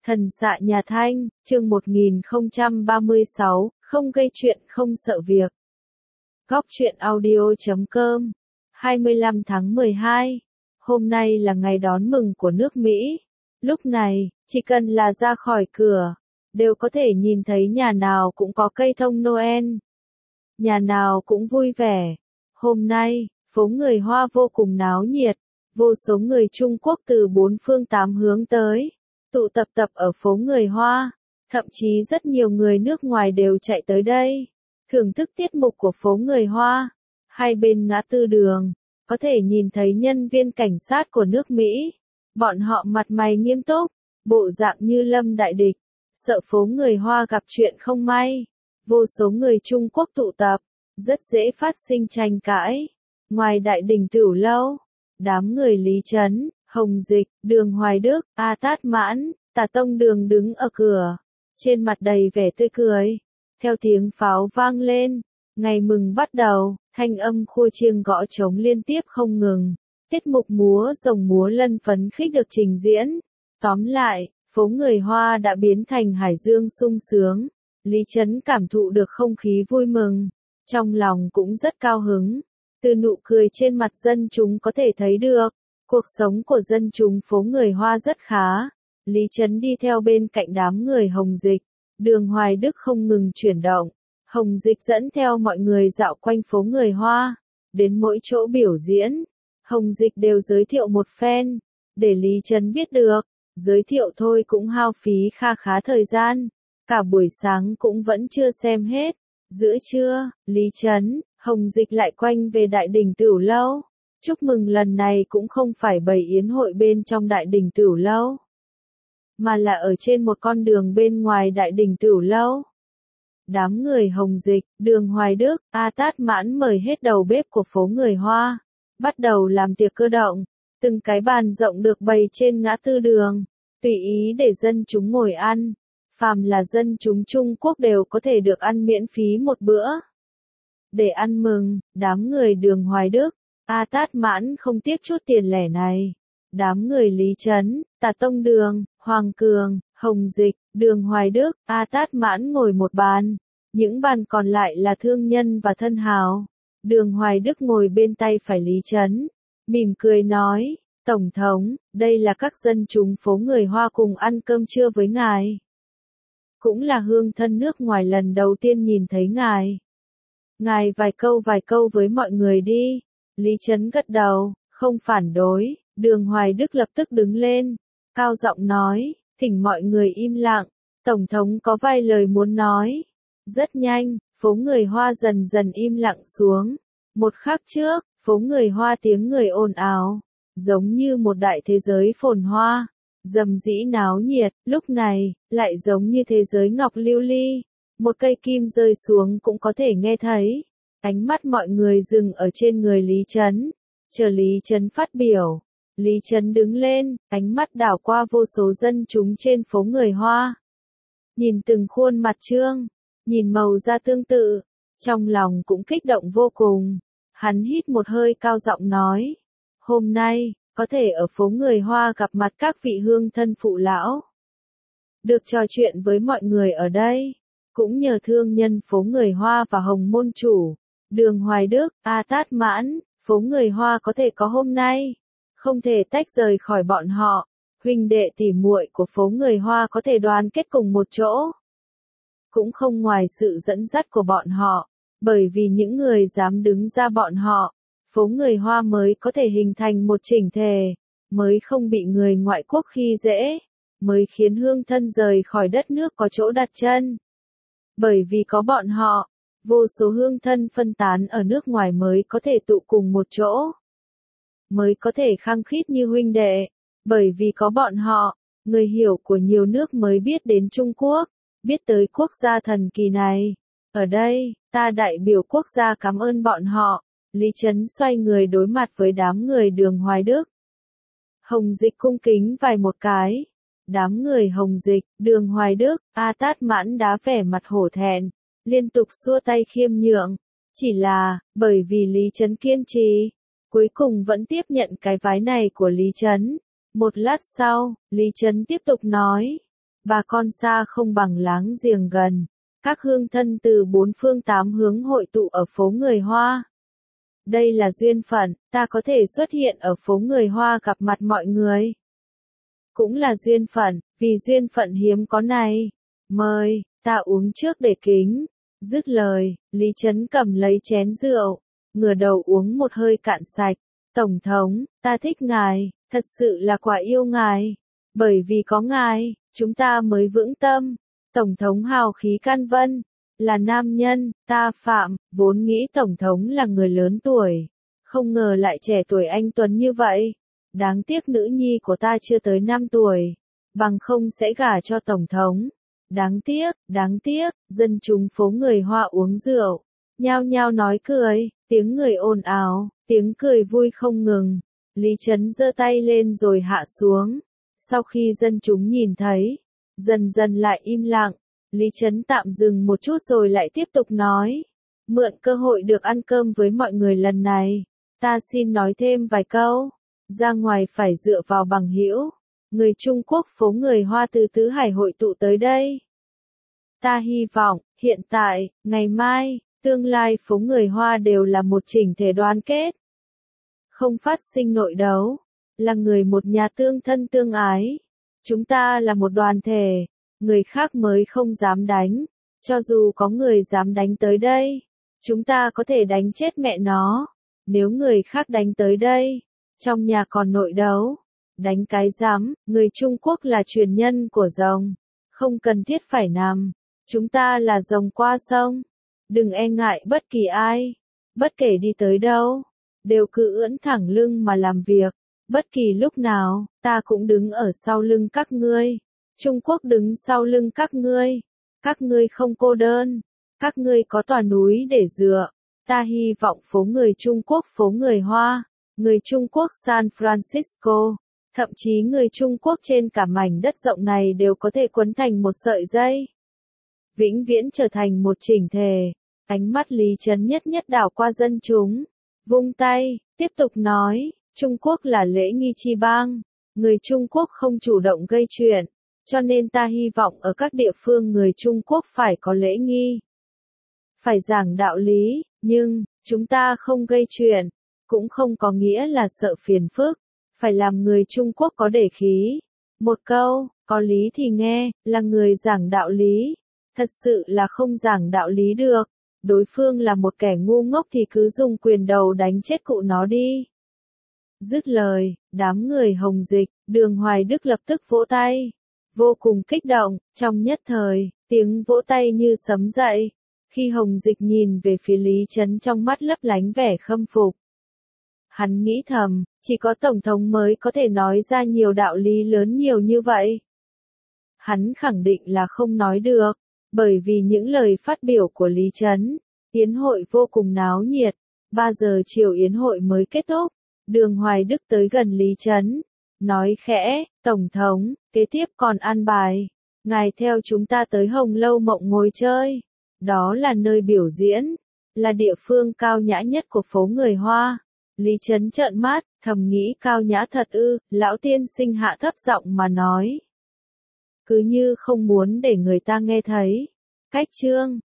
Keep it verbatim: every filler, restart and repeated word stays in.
Thần xạ nhà Thanh, chương một nghìn không trăm ba mươi sáu, không gây chuyện không sợ việc. Góc truyện audio chấm com, hai mươi lăm tháng mười hai. Hôm nay là ngày đón mừng của nước Mỹ. Lúc này, chỉ cần là ra khỏi cửa, đều có thể nhìn thấy nhà nào cũng có cây thông Noel. Nhà nào cũng vui vẻ. Hôm nay, phố người Hoa vô cùng náo nhiệt, vô số người Trung Quốc từ bốn phương tám hướng tới, tụ tập tập ở phố người Hoa, thậm chí rất nhiều người nước ngoài đều chạy tới đây, thưởng thức tiết mục của phố người Hoa. Hai bên ngã tư đường, có thể nhìn thấy nhân viên cảnh sát của nước Mỹ, bọn họ mặt mày nghiêm túc, bộ dạng như lâm đại địch, sợ phố người Hoa gặp chuyện không may. Vô số người Trung Quốc tụ tập, rất dễ phát sinh tranh cãi. Ngoài đại đình Tửu Lâu, đám người Lý Chấn, Hồng Dịch, Đường Hoài Đức, A Tát Mãn, Tả Tông Đường đứng ở cửa, trên mặt đầy vẻ tươi cười. Theo tiếng pháo vang lên, ngày mừng bắt đầu, thanh âm khua chiêng gõ trống liên tiếp không ngừng. Tiết mục múa rồng múa lân phấn khích được trình diễn. Tóm lại, phố người Hoa đã biến thành hải dương sung sướng. Lý Chấn cảm thụ được không khí vui mừng, trong lòng cũng rất cao hứng. Từ nụ cười trên mặt dân chúng có thể thấy được, cuộc sống của dân chúng phố người Hoa rất khá. Lý Chấn đi theo bên cạnh đám người Hồng Dịch, Đường Hoài Đức không ngừng chuyển động. Hồng Dịch dẫn theo mọi người dạo quanh phố người Hoa, đến mỗi chỗ biểu diễn, Hồng Dịch đều giới thiệu một phen, để Lý Chấn biết được. Giới thiệu thôi cũng hao phí kha khá thời gian, cả buổi sáng cũng vẫn chưa xem hết. Giữa trưa, Lý Chấn, Hồng Dịch lại quanh về đại đình Tửu Lâu. Chúc mừng lần này cũng không phải bày yến hội bên trong đại đình Tửu Lâu, mà là ở trên một con đường bên ngoài đại đình Tửu Lâu. Đám người Hồng Dịch, Đường Hoài Đức, A Tát Mãn mời hết đầu bếp của phố người Hoa, bắt đầu làm tiệc cơ động. Từng cái bàn rộng được bày trên ngã tư đường, tùy ý để dân chúng ngồi ăn. Phàm là dân chúng Trung Quốc đều có thể được ăn miễn phí một bữa. Để ăn mừng, đám người Đường Hoài Đức, A Tát Mãn không tiếc chút tiền lẻ này. Đám người Lý Chấn, Tả Tông Đường, Hoàng Cường, Hồng Dịch, Đường Hoài Đức, A Tát Mãn ngồi một bàn. Những bàn còn lại là thương nhân và thân hào. Đường Hoài Đức ngồi bên tay phải Lý Chấn, mỉm cười nói, Tổng thống, đây là các dân chúng phố người Hoa cùng ăn cơm trưa với ngài. Cũng là hương thân nước ngoài lần đầu tiên nhìn thấy ngài. Ngài vài câu vài câu với mọi người đi. Lý Chấn gật đầu, không phản đối. Đường Hoài Đức lập tức đứng lên, cao giọng nói, thỉnh mọi người im lặng, Tổng thống có vài lời muốn nói. Rất nhanh, phố người Hoa dần dần im lặng xuống. Một khắc trước, phố người Hoa tiếng người ồn ào, giống như một đại thế giới phồn hoa, rầm rĩ náo nhiệt. Lúc này, lại giống như thế giới ngọc lưu ly, một cây kim rơi xuống cũng có thể nghe thấy. Ánh mắt mọi người dừng ở trên người Lý Chấn, chờ Lý Chấn phát biểu. Lý Chấn đứng lên, ánh mắt đảo qua vô số dân chúng trên phố người Hoa. Nhìn từng khuôn mặt trương, nhìn màu da tương tự, trong lòng cũng kích động vô cùng. Hắn hít một hơi cao giọng nói, hôm nay, có thể ở phố người Hoa gặp mặt các vị hương thân phụ lão. Được trò chuyện với mọi người ở đây, cũng nhờ thương nhân phố người Hoa và Hồng Môn Chủ, Đường Hoài Đức, A Tát Mãn, phố người Hoa có thể có hôm nay. Không thể tách rời khỏi bọn họ, huynh đệ tỉ muội của phố người Hoa có thể đoàn kết cùng một chỗ. Cũng không ngoài sự dẫn dắt của bọn họ, bởi vì những người dám đứng ra bọn họ, phố người Hoa mới có thể hình thành một chỉnh thể, mới không bị người ngoại quốc khi dễ, mới khiến hương thân rời khỏi đất nước có chỗ đặt chân. Bởi vì có bọn họ, vô số hương thân phân tán ở nước ngoài mới có thể tụ cùng một chỗ, mới có thể khăng khít như huynh đệ. Bởi vì có bọn họ, người hiểu của nhiều nước mới biết đến Trung Quốc, biết tới quốc gia thần kỳ này. Ở đây, ta đại biểu quốc gia cảm ơn bọn họ. Lý Chấn xoay người đối mặt với đám người Đường Hoài Đức. Hồng Dịch cung kính vài một cái. Đám người Hồng Dịch, Đường Hoài Đức, A Tát Mãn đá vẻ mặt hổ thẹn, liên tục xua tay khiêm nhượng. Chỉ là, bởi vì Lý Chấn kiên trì, cuối cùng vẫn tiếp nhận cái vái này của Lý Chấn. Một lát sau, Lý Chấn tiếp tục nói, bà con xa không bằng láng giềng gần. Các hương thân từ bốn phương tám hướng hội tụ ở phố người Hoa. Đây là duyên phận, ta có thể xuất hiện ở phố người Hoa gặp mặt mọi người. Cũng là duyên phận, vì duyên phận hiếm có này. Mời, ta uống trước để kính. Dứt lời, Lý Trấn cầm lấy chén rượu, ngửa đầu uống một hơi cạn sạch. Tổng thống, ta thích ngài, thật sự là quả yêu ngài. Bởi vì có ngài, chúng ta mới vững tâm. Tổng thống hào khí can vân, là nam nhân, ta Phạm, vốn nghĩ Tổng thống là người lớn tuổi. Không ngờ lại trẻ tuổi anh tuấn như vậy. Đáng tiếc nữ nhi của ta chưa tới năm tuổi. Bằng không sẽ gả cho Tổng thống. Đáng tiếc, đáng tiếc, dân chúng phố người Hoa uống rượu. Nhao nhao nói cười, tiếng người ồn ào, tiếng cười vui không ngừng. Lý Trấn giơ tay lên rồi hạ xuống. Sau khi dân chúng nhìn thấy, dần dần lại im lặng. Lý Trấn tạm dừng một chút rồi lại tiếp tục nói. Mượn cơ hội được ăn cơm với mọi người lần này, ta xin nói thêm vài câu. Ra ngoài phải dựa vào bằng hữu. Người Trung Quốc phố người Hoa từ tứ hải hội tụ tới đây. Ta hy vọng, hiện tại, ngày mai, tương lai phố người Hoa đều là một chỉnh thể đoàn kết. Không phát sinh nội đấu, là người một nhà tương thân tương ái. Chúng ta là một đoàn thể, người khác mới không dám đánh. Cho dù có người dám đánh tới đây, chúng ta có thể đánh chết mẹ nó. Nếu người khác đánh tới đây, trong nhà còn nội đấu. Đánh cái rắm, người Trung Quốc là truyền nhân của rồng. Không cần thiết phải nằm. Chúng ta là rồng qua sông. Đừng e ngại bất kỳ ai. Bất kể đi tới đâu. Đều cứ ưỡn thẳng lưng mà làm việc. Bất kỳ lúc nào, ta cũng đứng ở sau lưng các ngươi. Trung Quốc đứng sau lưng các ngươi. Các ngươi không cô đơn. Các ngươi có tòa núi để dựa. Ta hy vọng phố người Trung Quốc phố người Hoa. Người Trung Quốc San Francisco. Thậm chí người Trung Quốc trên cả mảnh đất rộng này đều có thể quấn thành một sợi dây. Vĩnh viễn trở thành một chỉnh thể. Ánh mắt Lý Trấn nhất nhất đảo qua dân chúng. Vung tay, tiếp tục nói, Trung Quốc là lễ nghi chi bang. Người Trung Quốc không chủ động gây chuyện. Cho nên ta hy vọng ở các địa phương người Trung Quốc phải có lễ nghi. Phải giảng đạo lý, nhưng, chúng ta không gây chuyện. Cũng không có nghĩa là sợ phiền phức. Phải làm người Trung Quốc có để khí. Một câu, có lý thì nghe, là người giảng đạo lý. Thật sự là không giảng đạo lý được. Đối phương là một kẻ ngu ngốc thì cứ dùng quyền đầu đánh chết cụ nó đi. Dứt lời, đám người Hồng Dịch, Đường Hoài Đức lập tức vỗ tay. Vô cùng kích động, trong nhất thời, tiếng vỗ tay như sấm dậy. Khi Hồng Dịch nhìn về phía Lý Trấn trong mắt lấp lánh vẻ khâm phục. Hắn nghĩ thầm, chỉ có Tổng thống mới có thể nói ra nhiều đạo lý lớn nhiều như vậy. Hắn khẳng định là không nói được, bởi vì những lời phát biểu của Lý Trấn, yến hội vô cùng náo nhiệt, ba giờ chiều yến hội mới kết thúc, Đường Hoài Đức tới gần Lý Trấn, nói khẽ, Tổng thống, kế tiếp còn an bài, ngài theo chúng ta tới Hồng Lâu Mộng ngồi chơi, đó là nơi biểu diễn, là địa phương cao nhã nhất của phố người Hoa. Lý Trấn trợn mắt, thầm nghĩ cao nhã thật ư, lão tiên sinh hạ thấp giọng mà nói. Cứ như không muốn để người ta nghe thấy. Cách chương